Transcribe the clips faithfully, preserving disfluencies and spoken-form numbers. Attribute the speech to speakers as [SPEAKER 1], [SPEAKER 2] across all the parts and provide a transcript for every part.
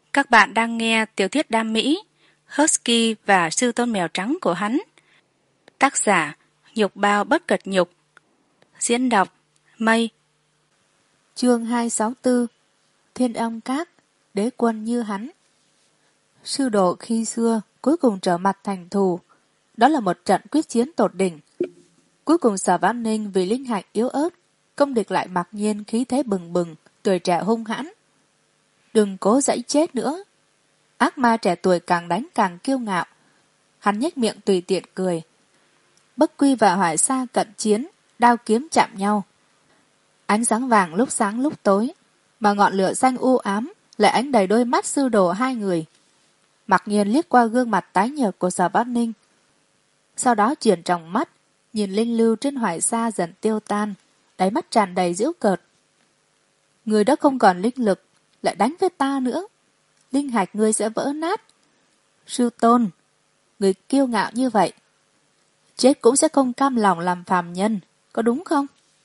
[SPEAKER 1] Các bạn đang nghe tiểu thuyết đam mỹ Husky và sư tôn mèo trắng của hắn. Tác giả Nhục Bao Bất Cật Nhục. Diễn đọc Mây.
[SPEAKER 2] Chương hai trăm sáu mươi tư. Thiên Âm Các, đế quân như hắn. Sư đồ khi xưa cuối cùng trở mặt thành thù. Đó là một trận quyết chiến tột đỉnh. Cuối cùng Sở Vãn Ninh vì linh hạch yếu ớt, công địch lại mặc nhiên khí thế bừng bừng, tuổi trẻ hung hãn. Đừng cố dãy chết nữa. Ác ma trẻ tuổi càng đánh càng kiêu ngạo. Hắn nhếch miệng tùy tiện cười. Bất Quy và Hoài Sa cận chiến, đao kiếm chạm nhau. Ánh sáng vàng lúc sáng lúc tối, mà ngọn lửa xanh u ám lại ánh đầy đôi mắt sư đồ hai người. Mặc nhiên liếc qua gương mặt tái nhợt của Sở Vãn Ninh. Sau đó chuyển trong mắt, nhìn linh lưu trên Hoài Sa dần tiêu tan, đáy mắt tràn đầy giễu cợt. Người đã không còn linh lực, lại đánh với ta nữa. Linh hạch ngươi sẽ vỡ nát. Sư tôn, người kiêu ngạo như vậy, chết cũng sẽ không cam lòng làm phàm nhân, có đúng không?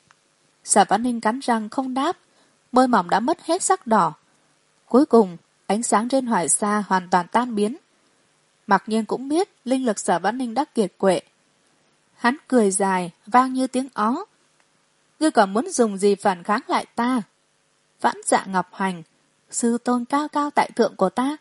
[SPEAKER 2] Sở Vãn Ninh cắn răng không đáp, môi mỏng đã mất hết sắc đỏ. Cuối cùng, ánh sáng trên Hoài Sa hoàn toàn tan biến. Mặc nhiên cũng biết linh lực Sở Vãn Ninh đã kiệt quệ. Hắn cười dài, vang như tiếng ó. Ngươi còn muốn dùng gì phản kháng lại ta? Vãn Dạ Ngọc Hành, sư tôn cao cao tại thượng của ta.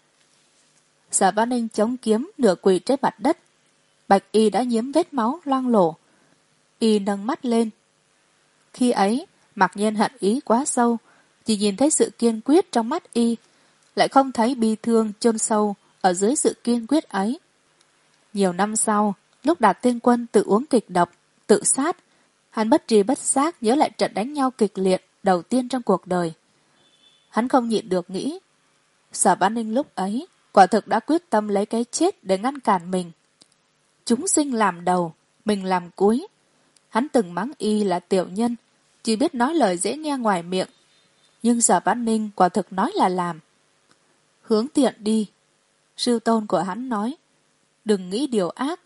[SPEAKER 2] Sở Vãn Ninh chống kiếm nửa quỳ trên mặt đất. Bạch y đã nhiễm vết máu loang lổ. Y nâng mắt lên. Khi ấy, mặc nhiên hận ý quá sâu, chỉ nhìn thấy sự kiên quyết trong mắt y, lại không thấy bi thương chôn sâu ở dưới sự kiên quyết ấy. Nhiều năm sau, lúc Đạt Tiên Quân tự uống kịch độc, tự sát, hắn bất tri bất giác nhớ lại trận đánh nhau kịch liệt đầu tiên trong cuộc đời. Hắn không nhịn được nghĩ, Sở Vãn Ninh lúc ấy quả thực đã quyết tâm lấy cái chết để ngăn cản mình. Chúng sinh làm đầu, mình làm cuối. Hắn từng mắng y là tiểu nhân, chỉ biết nói lời dễ nghe ngoài miệng. Nhưng Sở Vãn Ninh quả thực nói là làm. Hướng thiện đi. Sư tôn của hắn nói, đừng nghĩ điều ác.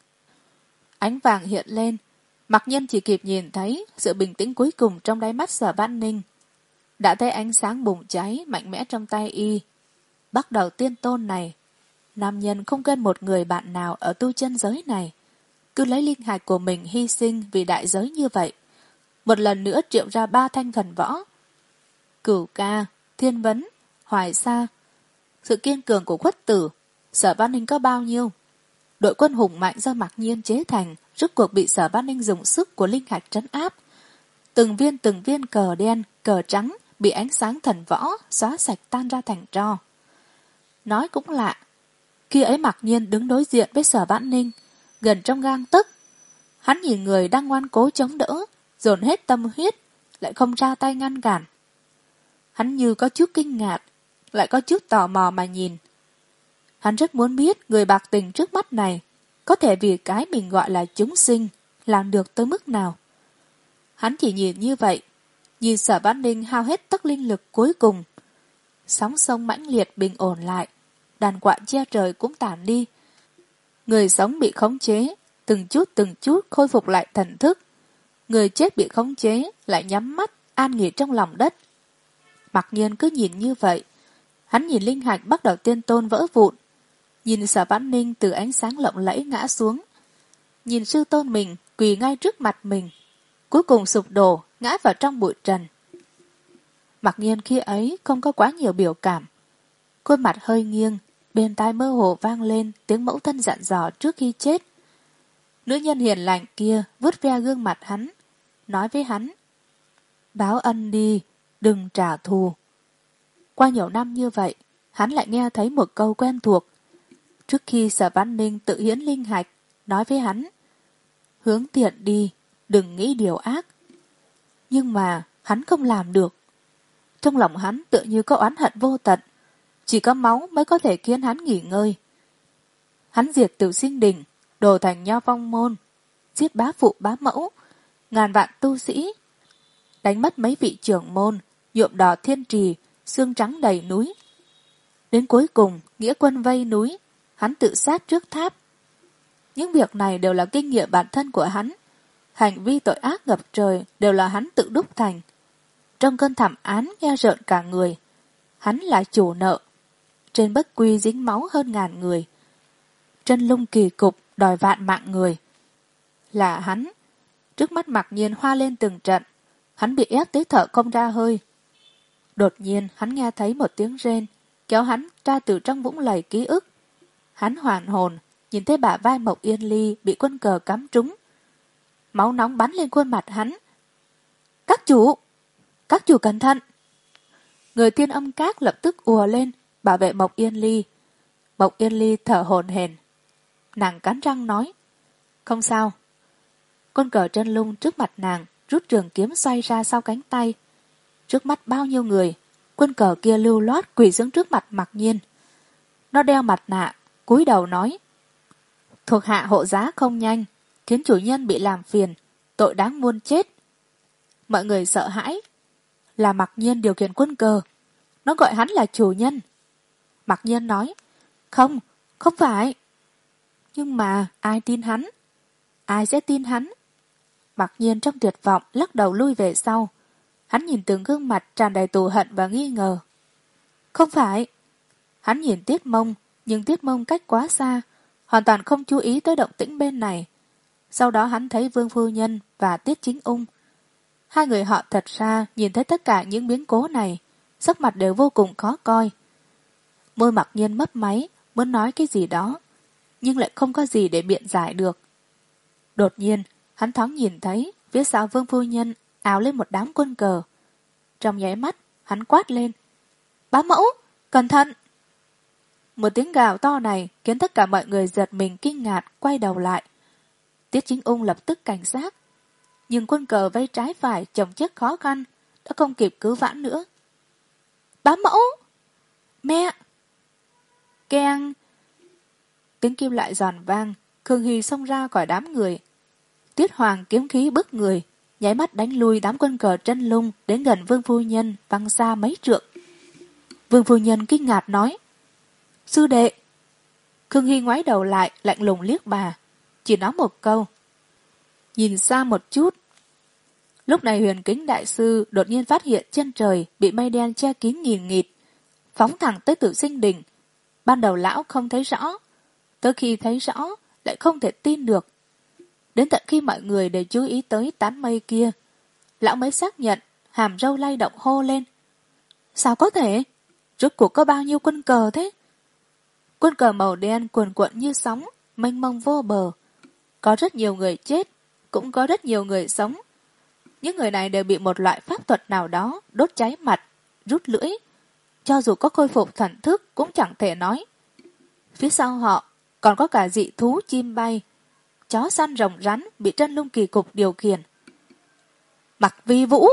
[SPEAKER 2] Ánh vàng hiện lên, Mặc Nhân chỉ kịp nhìn thấy sự bình tĩnh cuối cùng trong đáy mắt Sở Vãn Ninh. Đã thấy ánh sáng bùng cháy mạnh mẽ trong tay y. Bắt đầu tiên tôn này, nam nhân không quên một người bạn nào ở tu chân giới này, cứ lấy linh hạch của mình hy sinh vì đại giới như vậy. Một lần nữa triệu ra ba thanh thần võ. Cửu Ca, Thiên Vấn, Hoài Sa. Sự kiên cường của Khuất Tử, Sở Vãn Ninh có bao nhiêu? Đội quân hùng mạnh do Mặc Nhiên chế thành rốt cuộc bị Sở Vãn Ninh dùng sức của linh hạch trấn áp. Từng viên từng viên cờ đen, cờ trắng bị ánh sáng thần võ xóa sạch tan ra thành tro. Nói cũng lạ, khi ấy Mặc Nhiên đứng đối diện với Sở Vãn Ninh, gần trong gang tấc. Hắn nhìn người đang ngoan cố chống đỡ, dồn hết tâm huyết, lại không ra tay ngăn cản. Hắn như có chút kinh ngạc, lại có chút tò mò mà nhìn. Hắn rất muốn biết người bạc tình trước mắt này có thể vì cái mình gọi là chúng sinh làm được tới mức nào. Hắn chỉ nhìn như vậy, nhìn Sở Vãn Ninh hao hết tất linh lực cuối cùng. Sóng sông mãnh liệt bình ổn lại, đàn quạ che trời cũng tản đi. Người sống bị khống chế, từng chút từng chút khôi phục lại thần thức. Người chết bị khống chế, lại nhắm mắt, an nghỉ trong lòng đất. Mặc Nhiên cứ nhìn như vậy. Hắn nhìn linh hạch bắt đầu tiên tôn vỡ vụn. Nhìn Sở Vãn Ninh từ ánh sáng lộng lẫy ngã xuống. Nhìn sư tôn mình quỳ ngay trước mặt mình. Cuối cùng sụp đổ, ngã vào trong bụi trần. Mặc Nhiên khi ấy không có quá nhiều biểu cảm. Khuôn mặt hơi nghiêng, bên tai mơ hồ vang lên tiếng mẫu thân dặn dò trước khi chết. Nữ nhân hiền lành kia vuốt ve gương mặt hắn, nói với hắn, báo ân đi, đừng trả thù. Qua nhiều năm như vậy, hắn lại nghe thấy một câu quen thuộc. Trước khi Sở Vãn Ninh tự hiến linh hạch, nói với hắn, hướng thiện đi, đừng nghĩ điều ác. Nhưng mà hắn không làm được. Trong lòng hắn tựa như có oán hận vô tận, chỉ có máu mới có thể khiến hắn nghỉ ngơi. Hắn diệt Tử Sinh Đình, đổ thành Nho Vong Môn, giết bá phụ bá mẫu, ngàn vạn tu sĩ, đánh mất mấy vị trưởng môn, nhuộm đỏ thiên trì, xương trắng đầy núi. Đến cuối cùng, nghĩa quân vây núi, hắn tự sát trước tháp. Những việc này đều là kinh nghiệm bản thân của hắn. Hành vi tội ác ngập trời đều là hắn tự đúc thành. Trong cơn thảm án nghe rợn cả người, hắn là chủ nợ. trên bất quy dính máu hơn ngàn người. Chân lung kỳ cục đòi vạn mạng người. Là hắn. Trước mắt Mặc Nhiên hoa lên từng trận. Hắn bị ép tới thở không ra hơi. Đột nhiên hắn nghe thấy một tiếng rên, kéo hắn ra từ trong vũng lầy ký ức. Hắn hoàn hồn, nhìn thấy bả vai Mộc Yên Ly bị quân cờ cắm trúng. Máu nóng bắn lên khuôn mặt hắn. Các chủ! Các chủ cẩn thận! Người Thiên Âm Các lập tức ùa lên, bảo vệ Mộc Yên Ly. Mộc Yên Ly thở hổn hển. Nàng cắn răng nói. Không sao. Quân cờ chân lung trước mặt nàng, rút trường kiếm xoay ra sau cánh tay. Trước mắt bao nhiêu người, quân cờ kia lưu loát quỳ xuống trước mặt Mặc Nhiên. Nó đeo mặt nạ, cúi đầu nói. Thuộc hạ hộ giá không nhanh, khiến chủ nhân bị làm phiền, tội đáng muôn chết. Mọi người sợ hãi. Là Mặc Nhiên điều khiển quân cờ. Nó gọi hắn là chủ nhân. Mặc Nhiên nói. Không, không phải. Nhưng mà ai tin hắn? Ai sẽ tin hắn? Mặc Nhiên trong tuyệt vọng lắc đầu lui về sau. Hắn nhìn từng gương mặt tràn đầy thù hận và nghi ngờ. Không phải. Hắn nhìn Tiết Mông, nhưng Tiết Mông cách quá xa, hoàn toàn không chú ý tới động tĩnh bên này. Sau đó hắn thấy Vương Phu Nhân và Tiết Chính Ung. Hai người họ thật ra nhìn thấy tất cả những biến cố này, sắc mặt đều vô cùng khó coi. Môi Mặc Nhiên mấp máy, muốn nói cái gì đó, nhưng lại không có gì để biện giải được. Đột nhiên, hắn thoáng nhìn thấy phía sau Vương Phu Nhân ào lên một đám quân cờ. Trong nháy mắt, hắn quát lên. Bá mẫu, cẩn thận! Một tiếng gào to này khiến tất cả mọi người giật mình kinh ngạc, quay đầu lại. Tiết Chính Ung lập tức cảnh giác. Nhưng quân cờ vây trái phải chồng chất khó khăn, đã không kịp cứu vãn nữa. Bá mẫu! Mẹ! Keng! Tiếng kim lại giòn vang, Khương Hy xông ra khỏi đám người. Tiết Hoàng kiếm khí bức người, nháy mắt đánh lui đám quân cờ chân lung đến gần Vương Phu Nhân văng xa mấy trượng. Vương Phu Nhân kinh ngạc nói. Sư đệ! Khương Hy ngoái đầu lại, lạnh lùng liếc bà, chỉ nói một câu. Nhìn xa một chút. Lúc này Huyền Kính Đại Sư đột nhiên phát hiện chân trời bị mây đen che kín nghìn nghịt, phóng thẳng tới Tử Sinh Đỉnh. Ban đầu lão không thấy rõ, tới khi thấy rõ lại không thể tin được. Đến tận khi mọi người đều chú ý tới tán mây kia, lão mới xác nhận, hàm râu lay động hô lên. Sao có thể? Rốt cuộc có bao nhiêu quân cờ thế? Quân cờ màu đen cuồn cuộn như sóng, mênh mông vô bờ. Có rất nhiều người chết, cũng có rất nhiều người sống. Những người này đều bị một loại pháp thuật nào đó đốt cháy mặt, rút lưỡi. Cho dù có khôi phục thần thức cũng chẳng thể nói. Phía sau họ còn có cả dị thú chim bay, chó săn rồng rắn bị Chân Lung kỳ cục điều khiển. Mặc Vi Vũ!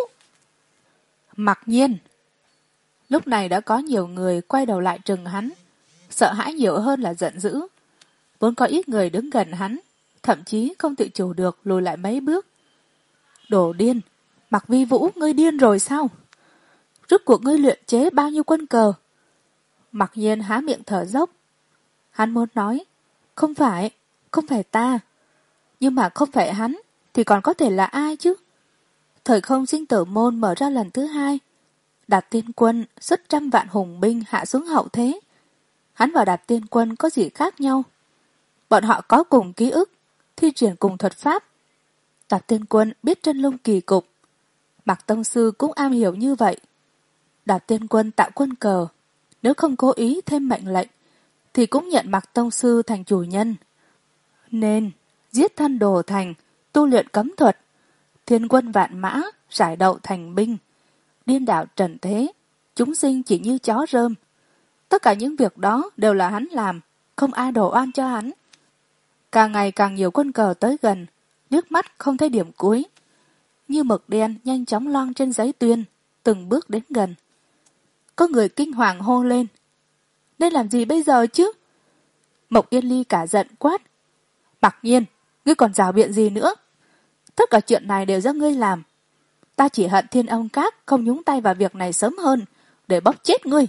[SPEAKER 2] Mặc Nhiên! Lúc này đã có nhiều người quay đầu lại trừng hắn, sợ hãi nhiều hơn là giận dữ. Vốn có ít người đứng gần hắn, thậm chí không tự chủ được lùi lại mấy bước. Đồ điên! Mặc Vi Vũ, ngươi điên rồi sao? Rốt cuộc ngươi luyện chế bao nhiêu quân cờ? Mặc Nhiên há miệng thở dốc. Hắn muốn nói, không phải, không phải ta. Nhưng mà không phải hắn, thì còn có thể là ai chứ? Thời không sinh tử môn mở ra lần thứ hai. Đạt Tiên Quân xuất trăm vạn hùng binh hạ xuống hậu thế. Hắn và Đạt Tiên Quân có gì khác nhau? Bọn họ có cùng ký ức, thi triển cùng thuật pháp. Đạt Tiên Quân biết Chân Lung kỳ cục. Mạc Tông Sư cũng am hiểu như vậy. Đạt Tiên Quân tạo quân cờ, nếu không cố ý thêm mệnh lệnh, thì cũng nhận Mạc Tông Sư thành chủ nhân. Nên, giết thân đồ thành, tu luyện cấm thuật, thiên quân vạn mã, giải đậu thành binh, điên đảo trần thế, chúng sinh chỉ như chó rơm. Tất cả những việc đó đều là hắn làm, không ai đổ oan cho hắn. Càng ngày càng nhiều quân cờ tới gần, liếc mắt không thấy điểm cuối. Như mực đen nhanh chóng loang trên giấy tuyên, từng bước đến gần. Có người kinh hoàng hô lên. Nên làm gì bây giờ chứ? Mộc Yên Ly cả giận quát. Mặc Nhiên, ngươi còn rào biện gì nữa? Tất cả chuyện này đều do ngươi làm. Ta chỉ hận Thiên Âm Các không nhúng tay vào việc này sớm hơn, để bóp chết ngươi.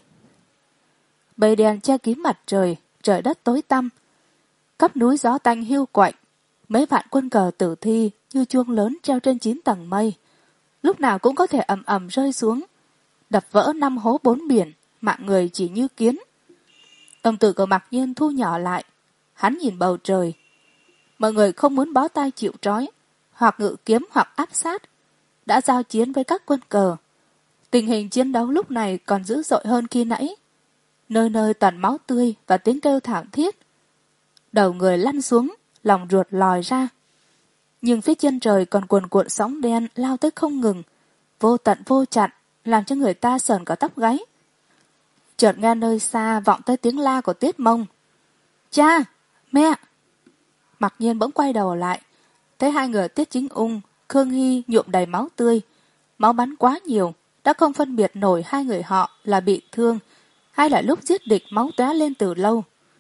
[SPEAKER 2] Bầy đèn che kín mặt trời, trời đất tối tăm. Khắp núi gió tanh hiu quạnh, mấy vạn quân cờ tử thi như chuông lớn treo trên chín tầng mây, lúc nào cũng có thể ầm ầm rơi xuống, đập vỡ năm hố bốn biển, mạng người chỉ như kiến. Đồng tử của Mặc Nhiên thu nhỏ lại. Hắn nhìn bầu trời. Mọi người không muốn bó tay chịu trói, hoặc ngự kiếm hoặc áp sát, đã giao chiến với các quân cờ. Tình hình chiến đấu lúc này còn dữ dội hơn khi nãy. Nơi nơi toàn máu tươi và tiếng kêu thảm thiết. Đầu người lăn xuống, lòng ruột lòi ra. Nhưng phía chân trời còn cuồn cuộn sóng đen lao tới không ngừng, vô tận vô chặn, làm cho người ta sờn cả tóc gáy. Chợt nghe nơi xa vọng tới tiếng la của Tiết Mông. Cha! Mẹ! Mặc Nhiên bỗng quay đầu lại, thấy hai người Tiết Chính Ung, Khương Hy nhuộm đầy máu tươi. Máu bắn quá nhiều, đã không phân biệt nổi hai người họ là bị thương hay là lúc giết địch máu tóe lên từ lâu.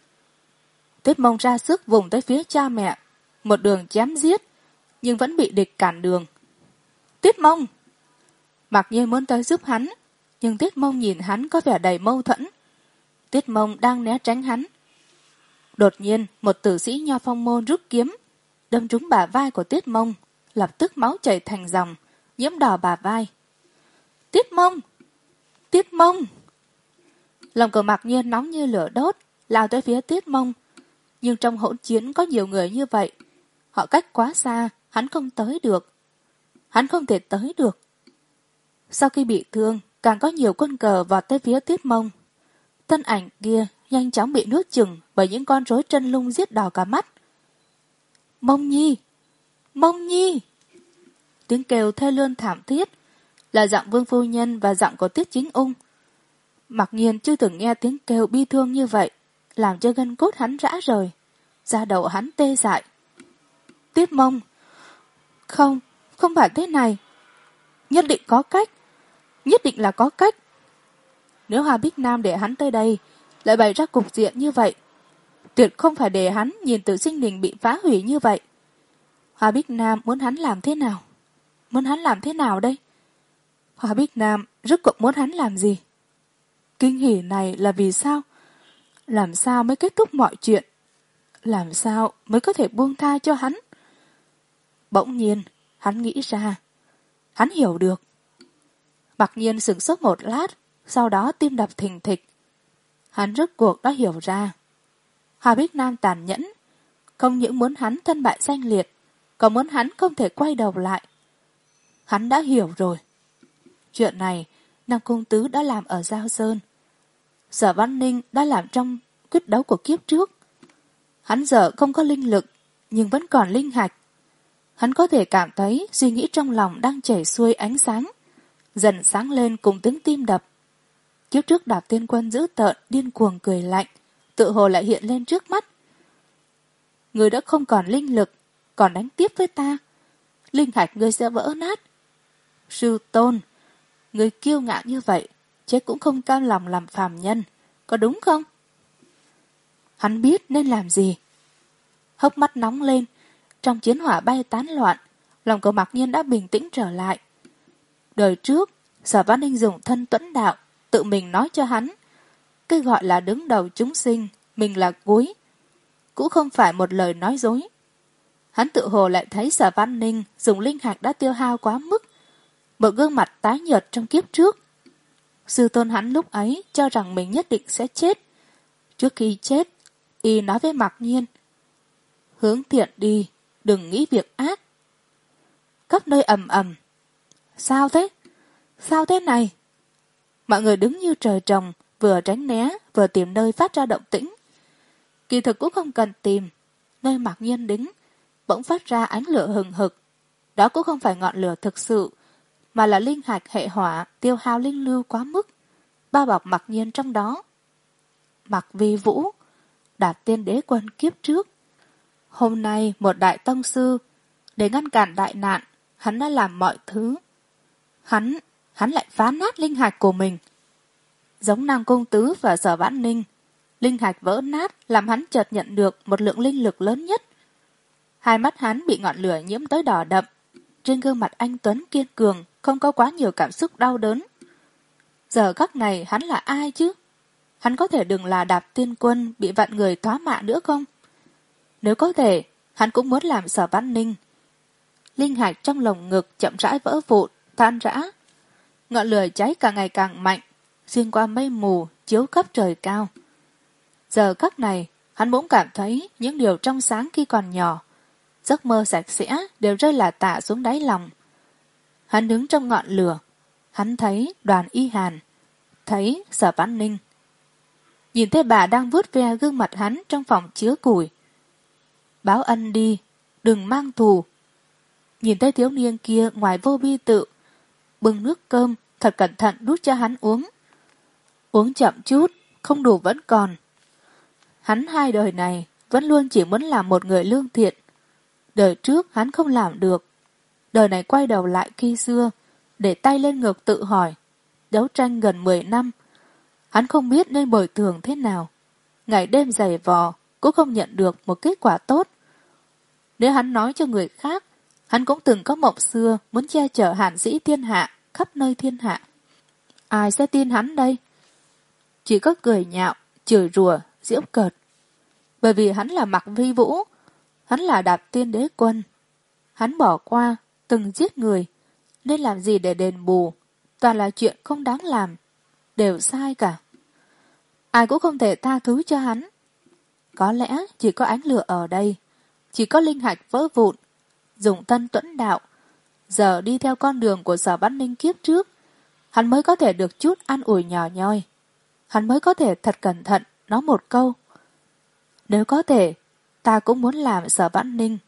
[SPEAKER 2] Tiết Mông ra sức vùng tới phía cha mẹ, một đường chém giết, nhưng vẫn bị địch cản đường. Tiết Mông! Mặc Nhiên muốn tới giúp hắn, nhưng Tiết Mông nhìn hắn có vẻ đầy mâu thuẫn. Tiết Mông đang né tránh hắn. Đột nhiên, một tử sĩ Nho Phong Môn rút kiếm, đâm trúng bả vai của Tiết Mông, lập tức máu chảy thành dòng, nhiễm đỏ bả vai. Tiết Mông! Tiết Mông! Lòng của Mặc Nhiên nóng như lửa đốt, lao tới phía Tiết Mông. Nhưng trong hỗn chiến có nhiều người như vậy. Họ cách quá xa, hắn không tới được. Hắn không thể tới được. Sau khi bị thương, càng có nhiều quân cờ vọt tới phía Tiết Mông. Thân ảnh kia nhanh chóng bị nuốt chửng bởi những con rối chân lung giết đỏ cả mắt. Mông Nhi! Mông Nhi! Tiếng kêu thê lương thảm thiết, là giọng Vương phu nhân và giọng của Tiết Chính Ung. Mặc Nhiên chưa từng nghe tiếng kêu bi thương như vậy, làm cho gân cốt hắn rã rời, da đầu hắn tê dại. Tiết Mông! Không, không phải thế này. Nhất định có cách. Nhất định là có cách. Nếu Hà Bích Nam để hắn tới đây, lại bày ra cục diện như vậy, tuyệt không phải để hắn nhìn Tử Sinh Đình bị phá hủy như vậy. Hà Bích Nam muốn hắn làm thế nào? Muốn hắn làm thế nào đây? Hà Bích Nam rốt cuộc muốn hắn làm gì? Kinh hỉ này là vì sao? Làm sao mới kết thúc mọi chuyện? Làm sao mới có thể buông tha cho hắn? Bỗng nhiên, hắn nghĩ ra. Hắn hiểu được. Mặc Nhiên sửng sốt một lát, sau đó tim đập thình thịch. Hắn rốt cuộc đã hiểu ra. Hà Bích Nam tàn nhẫn, không những muốn hắn thân bại danh liệt, còn muốn hắn không thể quay đầu lại. Hắn đã hiểu rồi. Chuyện này, Nam Cung Tứ đã làm ở Giao Sơn. Sở Văn Ninh đã làm trong quyết đấu của kiếp trước. Hắn giờ không có linh lực, nhưng vẫn còn linh hạch. Hắn có thể cảm thấy suy nghĩ trong lòng đang chảy xuôi ánh sáng, dần sáng lên cùng tiếng tim đập. Kiếp trước Đạp Tiên Quân dữ tợn, điên cuồng cười lạnh, tự hồ lại hiện lên trước mắt. Người đã không còn linh lực, còn đánh tiếp với ta. Linh hạch ngươi sẽ vỡ nát. Sư Tôn, người kiêu ngạo như vậy, chứ cũng không cam lòng làm phàm nhân, có đúng không? Hắn biết nên làm gì. Hốc mắt nóng lên, trong chiến hỏa bay tán loạn, lòng của Mặc Nhiên đã bình tĩnh trở lại. Đời trước, Sở Văn Ninh dùng thân tuẫn đạo, tự mình nói cho hắn, cái gọi là đứng đầu chúng sinh, mình là cuối, cũng không phải một lời nói dối. Hắn tự hồ lại thấy Sở Văn Ninh dùng linh hạch đã tiêu hao quá mức, một gương mặt tái nhợt trong kiếp trước. Sư tôn hắn lúc ấy cho rằng mình nhất định sẽ chết. Trước khi chết, y nói với Mặc Nhiên, hướng thiện đi, đừng nghĩ việc ác. Khắp nơi ầm ầm. Sao thế? Sao thế này? Mọi người đứng như trời trồng, vừa tránh né, vừa tìm nơi phát ra động tĩnh. Kỳ thực cũng không cần tìm. Nơi Mặc Nhiên đứng, bỗng phát ra ánh lửa hừng hực. Đó cũng không phải ngọn lửa thực sự, mà là linh hạch hệ hỏa tiêu hao linh lưu quá mức, bao bọc Mặc Nhiên trong đó. Mặc Vi Vũ, Đạt Tiên Đế Quân kiếp trước. Hôm nay một đại tông sư, để ngăn cản đại nạn, hắn đã làm mọi thứ. Hắn, hắn lại phá nát linh hạch của mình. Giống Nam Cung Tứ và Sở Vãn Ninh, linh hạch vỡ nát làm hắn chợt nhận được một lượng linh lực lớn nhất. Hai mắt hắn bị ngọn lửa nhiễm tới đỏ đậm. Trên gương mặt anh Tuấn kiên cường không có quá nhiều cảm xúc đau đớn. Giờ khắc này hắn là ai chứ? Hắn có thể đừng là Đạp Tiên Quân bị vạn người thoá mạ nữa không? Nếu có thể, hắn cũng muốn làm Sở Vãn Ninh. Linh hạch trong lồng ngực chậm rãi vỡ vụn, tan rã. Ngọn lửa cháy càng ngày càng mạnh, xuyên qua mây mù, chiếu khắp trời cao. Giờ khắc này, hắn bỗng cảm thấy những điều trong sáng khi còn nhỏ, giấc mơ sạch sẽ đều rơi lả tả xuống đáy lòng. Hắn đứng trong ngọn lửa, hắn thấy Đoàn Y Hàn, thấy Sở Vãn Ninh. Nhìn thấy bà đang vuốt ve gương mặt hắn trong phòng chứa củi. Báo ân đi, đừng mang thù. Nhìn thấy thiếu niên kia ngoài vô bi tự, bưng nước cơm thật cẩn thận đút cho hắn uống. Uống chậm chút, không đủ vẫn còn. Hắn hai đời này vẫn luôn chỉ muốn làm một người lương thiện. Đời trước hắn không làm được. Đời này quay đầu lại khi xưa, để tay lên ngực tự hỏi. Đấu tranh gần mười năm, hắn không biết nên bồi thường thế nào. Ngày đêm giày vò, cũng không nhận được một kết quả tốt. Nếu hắn nói cho người khác, hắn cũng từng có mộng xưa muốn che chở Hàn Dĩ thiên hạ, khắp nơi thiên hạ. Ai sẽ tin hắn đây? Chỉ có cười nhạo, chửi rủa, giễu cợt. Bởi vì hắn là Mạc Vi Vũ, hắn là Đạp Tiên Đế Quân. Hắn bỏ qua, từng giết người, nên làm gì để đền bù, toàn là chuyện không đáng làm, đều sai cả. Ai cũng không thể tha thứ cho hắn. Có lẽ chỉ có ánh lửa ở đây, chỉ có linh hạch vỡ vụn, dùng thân tuẫn đạo, giờ đi theo con đường của Sở Vãn Ninh kiếp trước, hắn mới có thể được chút an ủi nhỏ nhoi. Hắn mới có thể thật cẩn thận nói một câu. Nếu có thể, ta cũng muốn làm Sở Vãn Ninh.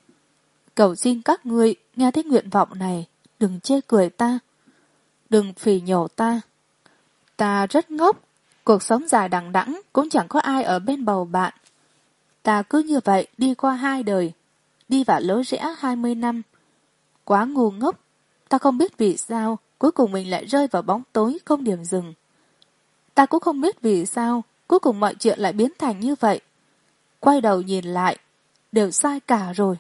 [SPEAKER 2] Cầu xin các ngươi nghe thấy nguyện vọng này, đừng chê cười ta, đừng phỉ nhổ ta. Ta rất ngốc, cuộc sống dài đằng đẵng cũng chẳng có ai ở bên bầu bạn. Ta cứ như vậy đi qua hai đời, đi vào lối rẽ hai mươi năm. Quá ngu ngốc, ta không biết vì sao cuối cùng mình lại rơi vào bóng tối không điểm dừng. Ta cũng không biết vì sao cuối cùng mọi chuyện lại biến thành như vậy. Quay đầu nhìn lại, đều sai cả rồi.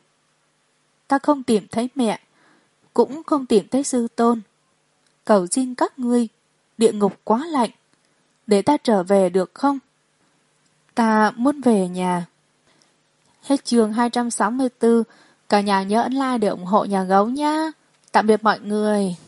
[SPEAKER 2] Ta không tìm thấy mẹ, cũng không tìm thấy sư tôn. Cầu xin các ngươi, địa ngục quá lạnh, để ta trở về được không? Ta muốn về nhà. Hết chương hai trăm sáu mươi tư. Cả nhà nhớ ấn like để ủng hộ nhà gấu nha. Tạm biệt mọi người.